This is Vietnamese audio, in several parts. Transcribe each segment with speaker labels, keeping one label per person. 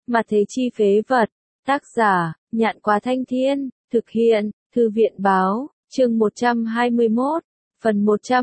Speaker 1: Mà thế chi phế vật. Tác giả, Nhạn Quá Thanh Thiên, thực hiện, Thư viện Báo, chương 121, phần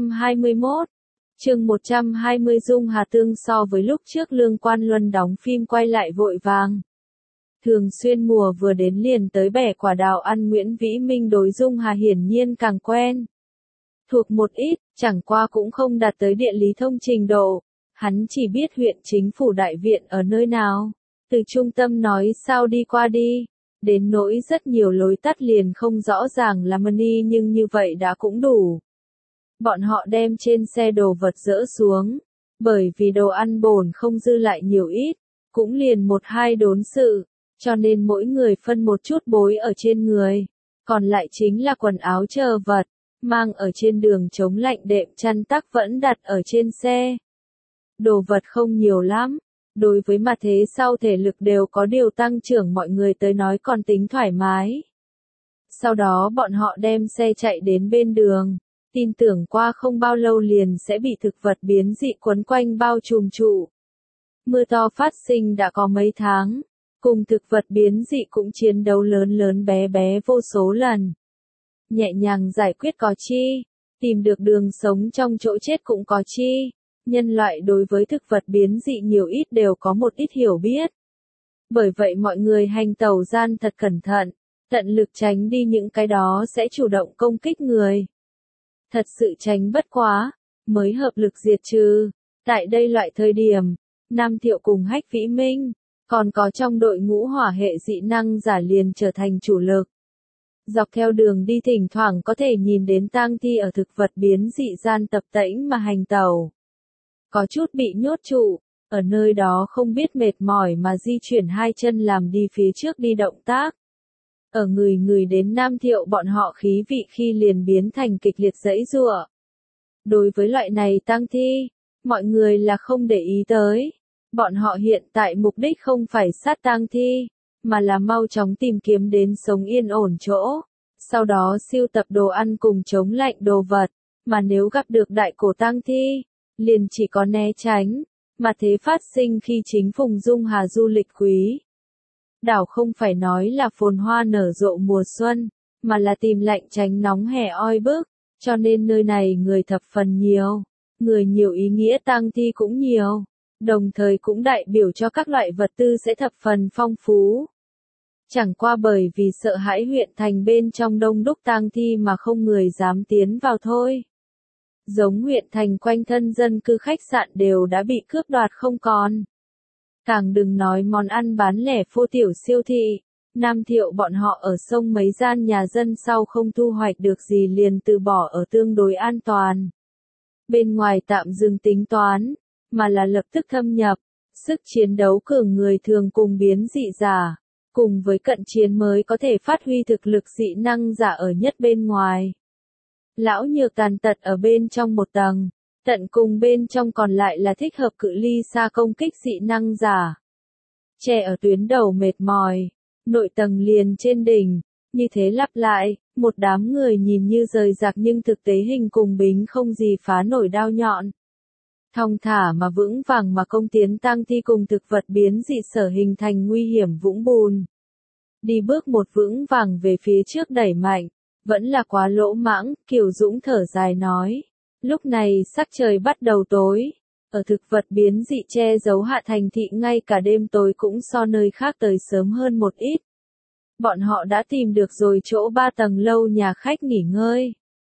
Speaker 1: 121. Chương 120 Dung Hà Tương so với lúc trước Lương Quan Luân đóng phim quay lại vội vàng. Thường xuyên mùa vừa đến liền tới bẻ quả đào ăn Nguyễn Vĩ Minh đối Dung Hà hiển nhiên càng quen. Thuộc một ít, chẳng qua cũng không đạt tới địa lý thông trình độ. Hắn chỉ biết huyện chính phủ đại viện ở nơi nào. Từ trung tâm nói sao đi qua đi. Đến nỗi rất nhiều lối tắt liền không rõ ràng là money nhưng như vậy đã cũng đủ. Bọn họ đem trên xe đồ vật dỡ xuống. Bởi vì đồ ăn bổn không dư lại nhiều ít. Cũng liền một hai đốn sự. Cho nên mỗi người phân một chút bối ở trên người. Còn lại chính là quần áo chờ vật. Mang ở trên đường chống lạnh đệm chăn tắc vẫn đặt ở trên xe. Đồ vật không nhiều lắm. Đối với mặt thế sau thể lực đều có điều tăng trưởng mọi người tới nói còn tính thoải mái. Sau đó bọn họ đem xe chạy đến bên đường. Tin tưởng qua không bao lâu liền sẽ bị thực vật biến dị quấn quanh bao trùm trụ. Mưa to phát sinh đã có mấy tháng. Cùng thực vật biến dị cũng chiến đấu lớn lớn bé bé vô số lần. Nhẹ nhàng giải quyết có chi. Tìm được đường sống trong chỗ chết cũng có chi. Nhân loại đối với thực vật biến dị nhiều ít đều có một ít hiểu biết. Bởi vậy mọi người hành tẩu gian thật cẩn thận, tận lực tránh đi những cái đó sẽ chủ động công kích người. Thật sự tránh bất quá, mới hợp lực diệt trừ. Tại đây loại thời điểm, Nam Thiệu cùng Hách Vĩ Minh, còn có trong đội ngũ hỏa hệ dị năng giả liền trở thành chủ lực. Dọc theo đường đi thỉnh thoảng có thể nhìn đến tang thi ở thực vật biến dị gian tập tễnh mà hành tẩu. Có chút bị nhốt trụ, ở nơi đó không biết mệt mỏi mà di chuyển hai chân làm đi phía trước đi động tác. Ở người đến Nam Thiệu bọn họ khí vị khi liền biến thành kịch liệt giãy giụa. Đối với loại này tang thi, mọi người là không để ý tới. Bọn họ hiện tại mục đích không phải sát tang thi, mà là mau chóng tìm kiếm đến sống yên ổn chỗ. Sau đó siêu tập đồ ăn cùng chống lạnh đồ vật, mà nếu gặp được đại cổ tang thi, liền chỉ có né tránh, mà thế phát sinh khi chính vùng Dung Hà du lịch quý. Đảo không phải nói là phồn hoa nở rộ mùa xuân, mà là tìm lạnh tránh nóng hè oi bức, cho nên nơi này người thập phần nhiều, người nhiều ý nghĩa tang thi cũng nhiều, đồng thời cũng đại biểu cho các loại vật tư sẽ thập phần phong phú. Chẳng qua bởi vì sợ hãi huyện thành bên trong đông đúc tang thi mà không người dám tiến vào thôi. Giống huyện thành quanh thân dân cư khách sạn đều đã bị cướp đoạt không còn. Càng đừng nói món ăn bán lẻ phô tiểu siêu thị. Nam Thiệu bọn họ ở sông mấy gian nhà dân sau không thu hoạch được gì liền từ bỏ ở tương đối an toàn. Bên ngoài tạm dừng tính toán, mà là lập tức thâm nhập, sức chiến đấu cường người thường cùng biến dị giả, cùng với cận chiến mới có thể phát huy thực lực dị năng giả ở nhất bên ngoài. Lão Nhược tàn tật ở bên trong một tầng, tận cùng bên trong còn lại là thích hợp cự ly xa công kích dị năng giả. Trẻ ở tuyến đầu mệt mỏi, nội tầng liền trên đỉnh, như thế lặp lại, một đám người nhìn như rời rạc nhưng thực tế hình cùng bính không gì phá nổi đao nhọn. Thong thả mà vững vàng mà công tiến tang thi cùng thực vật biến dị sở hình thành nguy hiểm vũng bùn. Đi bước một vững vàng về phía trước đẩy mạnh. Vẫn là quá lỗ mãng, Kiều Dũng thở dài nói. Lúc này sắc trời bắt đầu tối. Ở thực vật biến dị che giấu hạ thành thị ngay cả đêm tối cũng so nơi khác tới sớm hơn một ít. Bọn họ đã tìm được rồi chỗ 3 tầng lâu nhà khách nghỉ ngơi.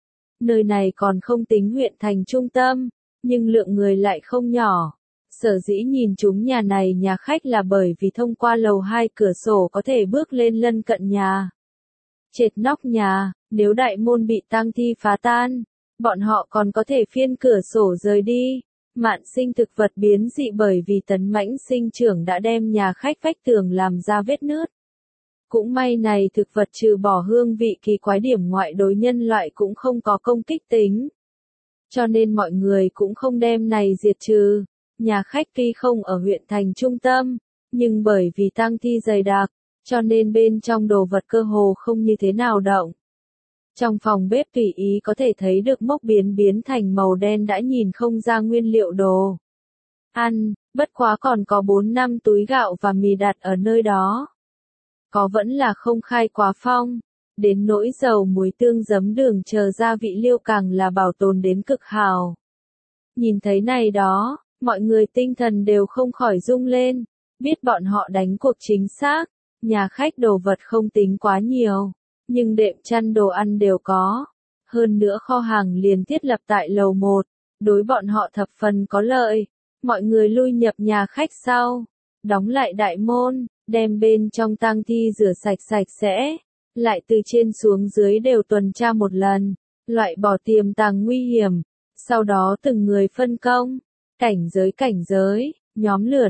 Speaker 1: Nơi này còn không tính huyện thành trung tâm, nhưng lượng người lại không nhỏ. Sở dĩ nhìn chúng nhà này nhà khách là bởi vì thông qua lầu 2 cửa sổ có thể bước lên lân cận nhà. Trệt nóc nhà, nếu đại môn bị tang thi phá tan, bọn họ còn có thể phiên cửa sổ rời đi. Mạn sinh thực vật biến dị bởi vì tấn mãnh sinh trưởng đã đem nhà khách vách tường làm ra vết nứt. Cũng may này thực vật trừ bỏ hương vị kỳ quái điểm ngoại đối nhân loại cũng không có công kích tính. Cho nên mọi người cũng không đem này diệt trừ. Nhà khách tuy không ở huyện thành trung tâm, nhưng bởi vì tang thi dày đặc, cho nên bên trong đồ vật cơ hồ không như thế nào động. Trong phòng bếp tùy ý có thể thấy được mốc biến thành màu đen đã nhìn không ra nguyên liệu đồ. ăn, bất quá còn có 4-5 túi gạo và mì đặt ở nơi đó. Có vẫn là không khai quá phong, đến nỗi dầu muối tương giấm đường chờ gia vị liêu càng là bảo tồn đến cực hào. Nhìn thấy này đó, mọi người tinh thần đều không khỏi rung lên, biết bọn họ đánh cuộc chính xác, nhà khách đồ vật không tính quá nhiều, nhưng đệm chăn đồ ăn đều có. Hơn nữa kho hàng liền thiết lập tại lầu 1, đối bọn họ thập phần có lợi. Mọi người lui nhập nhà khách sau, đóng lại đại môn, đem bên trong tang thi rửa sạch sạch sẽ, lại từ trên xuống dưới đều tuần tra một lần, loại bỏ tiềm tàng nguy hiểm, sau đó từng người phân công, cảnh giới, nhóm lửa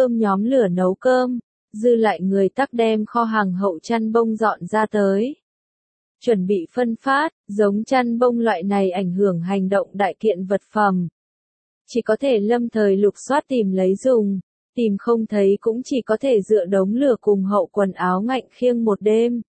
Speaker 1: nấu cơm, dư lại người tắc đem kho hàng hậu chăn bông dọn ra tới. Chuẩn bị phân phát, giống chăn bông loại này ảnh hưởng hành động đại kiện vật phẩm. Chỉ có thể lâm thời lục soát tìm lấy dùng, tìm không thấy cũng chỉ có thể dựa đống lửa cùng hậu quần áo ngạnh khiêng một đêm.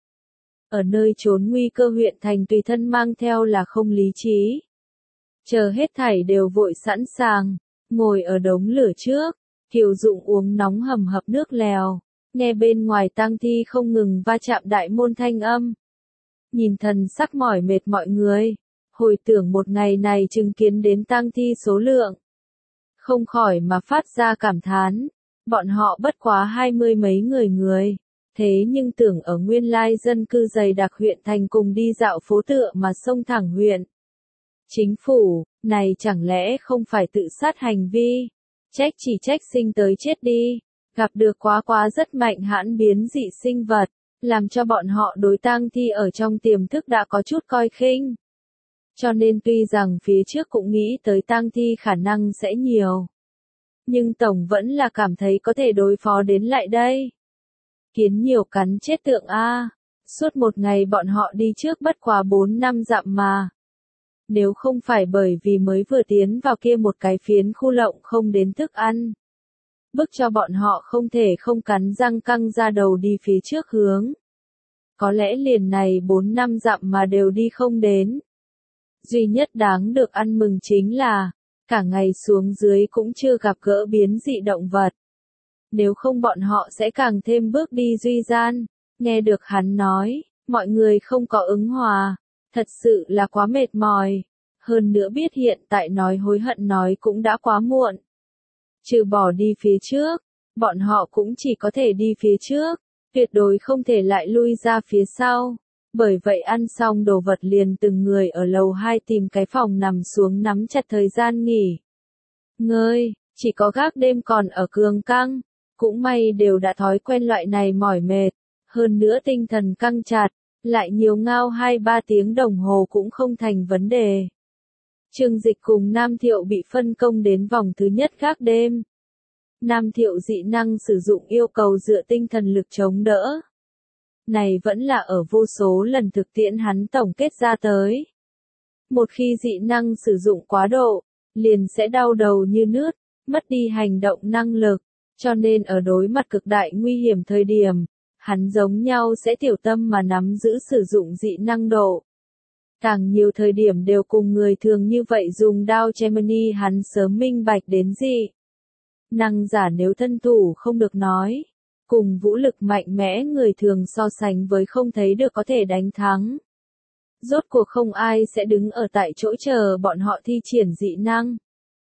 Speaker 1: Ở nơi trốn nguy cơ huyện thành tùy thân mang theo là không lý trí. Chờ hết thảy đều vội sẵn sàng, ngồi ở đống lửa trước, Kiều Dụng uống nóng hầm hập nước lèo, nghe bên ngoài tang thi không ngừng va chạm đại môn thanh âm. Nhìn thần sắc mỏi mệt mọi người, hồi tưởng một ngày này chứng kiến đến tang thi số lượng. Không khỏi mà phát ra cảm thán, bọn họ bất quá 20 mấy người, thế nhưng tưởng ở nguyên lai dân cư dày đặc huyện thành cùng đi dạo phố tựa mà xông thẳng huyện. Chính phủ, này chẳng lẽ không phải tự sát hành vi, chỉ trách sinh tới chết đi, gặp được quá rất mạnh hãn biến dị sinh vật, làm cho bọn họ đối tang thi ở trong tiềm thức đã có chút coi khinh. Cho nên tuy rằng phía trước cũng nghĩ tới tang thi khả năng sẽ nhiều, nhưng tổng vẫn là cảm thấy có thể đối phó đến lại đây. Kiến nhiều cắn chết tượng a, suốt một ngày bọn họ đi trước bất quá 4-5 dặm mà. Nếu không phải bởi vì mới vừa tiến vào kia một cái phiến khu lộng không đến thức ăn, bức cho bọn họ không thể không cắn răng căng ra đầu đi phía trước hướng. Có lẽ liền này 4-5 dặm mà đều đi không đến. Duy nhất đáng được ăn mừng chính là, cả ngày xuống dưới cũng chưa gặp gỡ biến dị động vật. Nếu không bọn họ sẽ càng thêm bước đi duy gian. Nghe được hắn nói, mọi người không có ứng hòa, thật sự là quá mệt mỏi. Hơn nữa biết hiện tại nói hối hận nói cũng đã quá muộn. Trừ bỏ đi phía trước, bọn họ cũng chỉ có thể đi phía trước, tuyệt đối không thể lại lui ra phía sau. Bởi vậy ăn xong đồ vật liền từng người ở lầu 2 tìm cái phòng nằm xuống nắm chặt thời gian nghỉ ngơi, chỉ có gác đêm còn ở cường căng, cũng may đều đã thói quen loại này mỏi mệt, hơn nữa tinh thần căng chặt, lại nhiều ngao 2-3 tiếng đồng hồ cũng không thành vấn đề. Trương Dịch cùng Nam Thiệu bị phân công đến vòng thứ nhất gác đêm. Nam Thiệu dị năng sử dụng yêu cầu dựa tinh thần lực chống đỡ. Này vẫn là ở vô số lần thực tiễn hắn tổng kết ra tới. Một khi dị năng sử dụng quá độ, liền sẽ đau đầu như nước, mất đi hành động năng lực, cho nên ở đối mặt cực đại nguy hiểm thời điểm, hắn giống nhau sẽ tiểu tâm mà nắm giữ sử dụng dị năng độ. Càng nhiều thời điểm đều cùng người thường như vậy dùng đao Gemini hắn sớm minh bạch đến dị năng giả nếu thân thủ không được nói, cùng vũ lực mạnh mẽ người thường so sánh với không thấy được có thể đánh thắng. Rốt cuộc không ai sẽ đứng ở tại chỗ chờ bọn họ thi triển dị năng.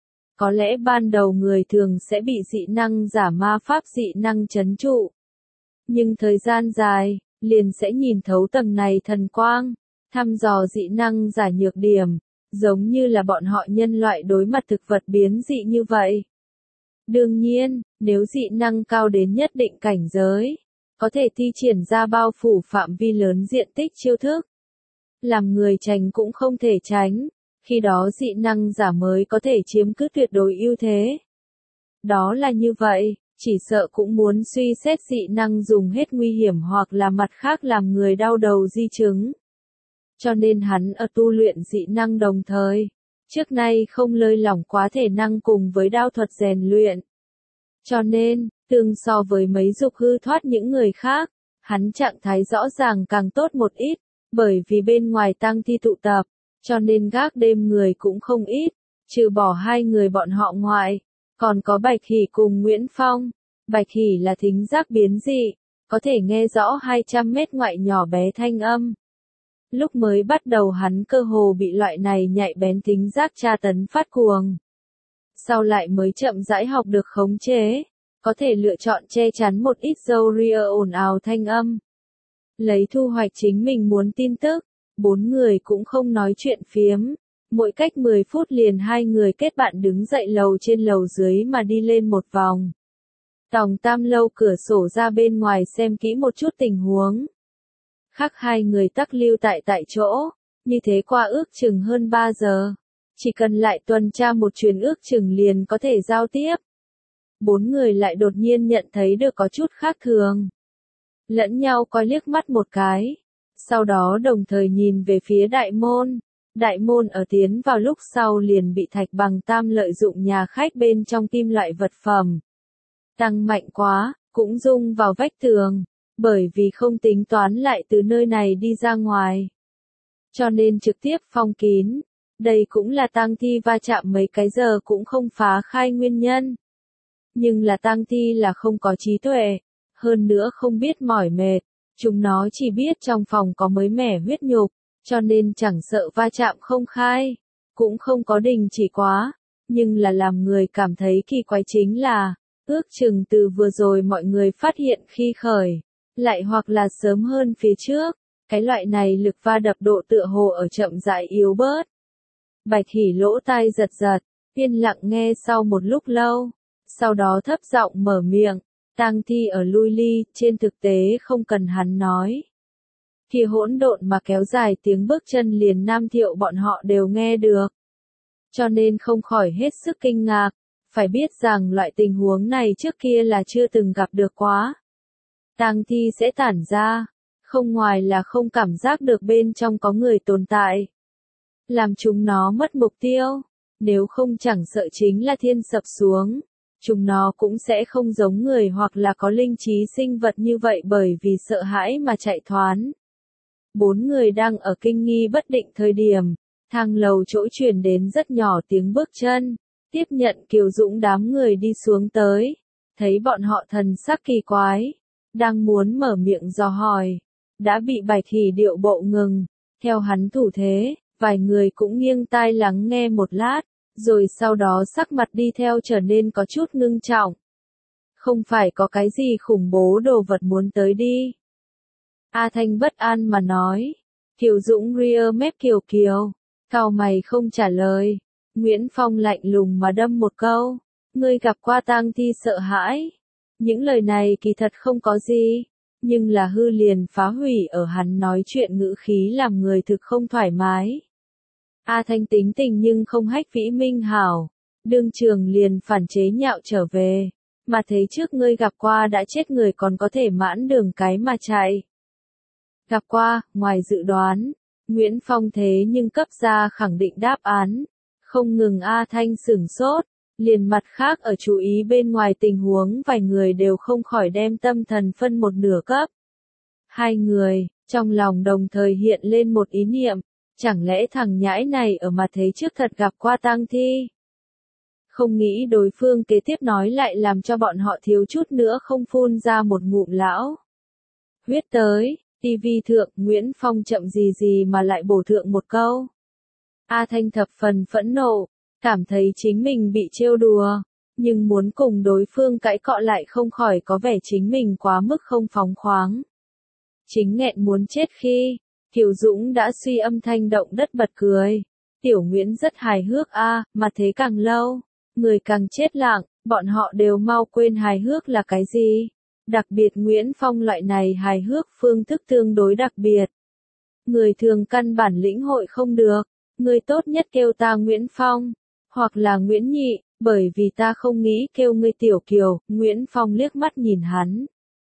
Speaker 1: Có lẽ ban đầu người thường sẽ bị dị năng giả ma pháp dị năng trấn trụ. Nhưng thời gian dài, liền sẽ nhìn thấu tầng này thần quang, thăm dò dị năng giả nhược điểm, giống như là bọn họ nhân loại đối mặt thực vật biến dị như vậy. Đương nhiên, nếu dị năng cao đến nhất định cảnh giới, có thể thi triển ra bao phủ phạm vi lớn diện tích chiêu thức. Làm người tránh cũng không thể tránh, khi đó dị năng giả mới có thể chiếm cứ tuyệt đối ưu thế. Đó là như vậy, chỉ sợ cũng muốn suy xét dị năng dùng hết nguy hiểm hoặc là mặt khác làm người đau đầu di chứng. Cho nên hắn ở tu luyện dị năng đồng thời, trước nay không lơi lỏng quá thể năng cùng với đao thuật rèn luyện. Cho nên, tương so với mấy dục hư thoát những người khác, hắn trạng thái rõ ràng càng tốt một ít, bởi vì bên ngoài tang thi tụ tập, cho nên gác đêm người cũng không ít, trừ bỏ 2 người bọn họ ngoại, Còn có Bạch Hỷ cùng Nguyễn Phong. Bạch Hỷ là thính giác biến dị, có thể nghe rõ 200 mét ngoại nhỏ bé thanh âm. Lúc mới bắt đầu hắn cơ hồ bị loại này nhạy bén thính giác tra tấn phát cuồng. Sau lại mới chậm rãi học được khống chế, có thể lựa chọn che chắn một ít râu ria ồn ào thanh âm. Lấy thu hoạch chính mình muốn tin tức, 4 người cũng không nói chuyện phiếm. Mỗi cách 10 phút liền 2 người kết bạn đứng dậy lầu trên lầu dưới mà đi lên một vòng. Tòng Tam Lâu cửa sổ ra bên ngoài xem kỹ một chút tình huống. Khác 2 người tắc lưu tại chỗ, như thế qua ước chừng hơn 3 giờ. Chỉ cần lại tuần tra một chuyến ước chừng liền có thể giao tiếp. 4 người lại đột nhiên nhận thấy được có chút khác thường. Lẫn nhau coi liếc mắt một cái. Sau đó đồng thời nhìn về phía đại môn. Đại môn ở tiến vào lúc sau liền bị Thạch Bằng Tam lợi dụng nhà khách bên trong kim loại vật phẩm. Tăng mạnh quá, cũng rung vào vách tường, bởi vì không tính toán lại từ nơi này đi ra ngoài. Cho nên trực tiếp phong kín. Đây cũng là tang thi va chạm mấy cái giờ cũng không phá khai nguyên nhân. Nhưng là tang thi là không có trí tuệ, hơn nữa không biết mỏi mệt, chúng nó chỉ biết trong phòng có mới mẻ huyết nhục, cho nên chẳng sợ va chạm không khai, cũng không có đình chỉ quá, nhưng là làm người cảm thấy kỳ quái chính là, ước chừng từ vừa rồi mọi người phát hiện khi khởi, lại hoặc là sớm hơn phía trước, cái loại này lực va đập độ tựa hồ ở chậm rãi yếu bớt. Bạch Hỷ lỗ tai giật giật, yên lặng nghe sau một lúc lâu, sau đó thấp giọng mở miệng, tang thi ở lui ly, trên thực tế không cần hắn nói. Kia hỗn độn mà kéo dài tiếng bước chân liền Nam Thiệu bọn họ đều nghe được. Cho nên không khỏi hết sức kinh ngạc, phải biết rằng loại tình huống này trước kia là chưa từng gặp được quá. Tang thi sẽ tản ra, không ngoài là không cảm giác được bên trong có người tồn tại. Làm chúng nó mất mục tiêu, nếu không chẳng sợ chính là thiên sập xuống, chúng nó cũng sẽ không giống người hoặc là có linh trí sinh vật như vậy bởi vì sợ hãi mà chạy thoán. 4 người đang ở kinh nghi bất định thời điểm, thang lầu chỗ truyền đến rất nhỏ tiếng bước chân, tiếp nhận Kiều Dũng đám người đi xuống tới, thấy bọn họ thần sắc kỳ quái, đang muốn mở miệng dò hỏi, đã bị Bạch Hỷ điệu bộ ngừng, theo hắn thủ thế. Vài người cũng nghiêng tai lắng nghe một lát, rồi sau đó sắc mặt đi theo trở nên có chút ngưng trọng. Không phải có cái gì khủng bố đồ vật muốn tới đi. A Thanh bất an mà nói. Kiều Dũng ria mép kiều kiều, cau mày không trả lời. Nguyễn Phong lạnh lùng mà đâm một câu. Ngươi gặp qua tang thi sợ hãi. Những lời này kỳ thật không có gì. Nhưng là hư liền phá hủy ở hắn nói chuyện ngữ khí làm người thực không thoải mái. A Thanh tính tình nhưng không hách vĩ minh hảo, đương trường liền phản chế nhạo trở về, mà thấy trước ngươi gặp qua đã chết người còn có thể mãn đường cái mà chạy. Gặp qua, ngoài dự đoán, Nguyễn Phong thế nhưng cấp ra khẳng định đáp án, không ngừng A Thanh sửng sốt, liền mặt khác ở chú ý bên ngoài tình huống vài người đều không khỏi đem tâm thần phân một nửa cấp. 2 người, trong lòng đồng thời hiện lên một ý niệm. Chẳng lẽ thằng nhãi này ở mà thế trước thật gặp qua tang thi? Không nghĩ đối phương kế tiếp nói lại làm cho bọn họ thiếu chút nữa không phun ra một ngụm lão huyết tới, TV thượng Nguyễn Phong chậm gì gì mà lại bổ thượng một câu. A Thanh thập phần phẫn nộ, cảm thấy chính mình bị trêu đùa, nhưng muốn cùng đối phương cãi cọ lại không khỏi có vẻ chính mình quá mức không phóng khoáng. Chính nghẹn muốn chết khi Kiều Dũng đã suy âm thanh động đất bật cười. Tiểu Nguyễn rất hài hước mà thế càng lâu, người càng chết lặng, bọn họ đều mau quên hài hước là cái gì. Đặc biệt Nguyễn Phong loại này hài hước phương thức tương đối đặc biệt. Người thường căn bản lĩnh hội không được, người tốt nhất kêu ta Nguyễn Phong, hoặc là Nguyễn Nhị, bởi vì ta không nghĩ kêu ngươi Tiểu Kiều. Nguyễn Phong liếc mắt nhìn hắn.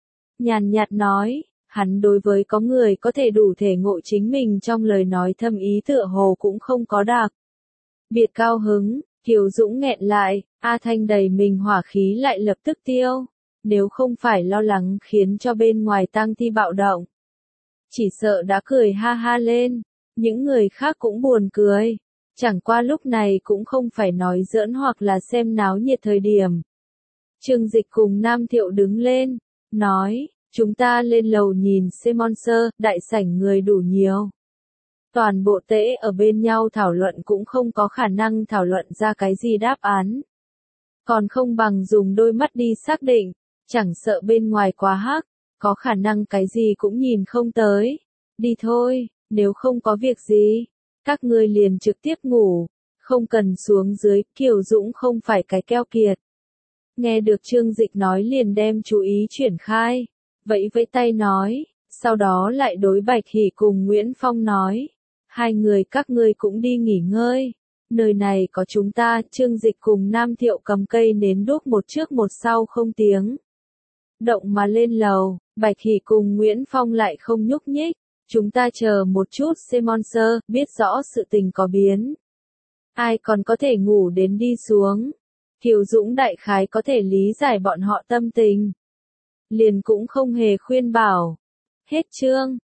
Speaker 1: Nhàn nhạt nói. Hắn đối với có người có thể đủ thể ngộ chính mình trong lời nói thâm ý tựa hồ cũng không có đặc biệt cao hứng, Kiều Dũng nghẹn lại, A Thanh đầy mình hỏa khí lại lập tức tiêu, nếu không phải lo lắng khiến cho bên ngoài tang thi bạo động. Chỉ sợ đã cười ha ha lên, những người khác cũng buồn cười, Chẳng qua lúc này cũng không phải nói giỡn hoặc là xem náo nhiệt thời điểm. Trương Dịch cùng Nam Thiệu đứng lên, nói, chúng ta lên lầu nhìn xem monster, đại sảnh người đủ nhiều. Toàn bộ tễ ở bên nhau thảo luận cũng không có khả năng thảo luận ra cái gì đáp án. Còn không bằng dùng đôi mắt đi xác định, chẳng sợ bên ngoài quá hắc, có khả năng cái gì cũng nhìn không tới. Đi thôi, nếu không có việc gì, các ngươi liền trực tiếp ngủ, không cần xuống dưới, Kiều Dũng không phải cái keo kiệt. Nghe được Trương Dịch nói liền đem chú ý chuyển khai, vẫy vẫy tay nói, sau đó lại đối Bạch Hỷ cùng Nguyễn Phong nói, hai người các ngươi cũng đi nghỉ ngơi, nơi này có chúng ta. Trương Dịch cùng Nam Thiệu cầm cây nến đốt một trước một sau không tiếng động mà lên lầu, Bạch Hỷ cùng Nguyễn Phong lại không nhúc nhích, chúng ta chờ một chút xem monster, biết rõ sự tình có biến. Ai còn có thể ngủ đến đi xuống. Kiều Dũng đại khái có thể lý giải bọn họ tâm tình. Liền cũng không hề khuyên bảo. Hết chương.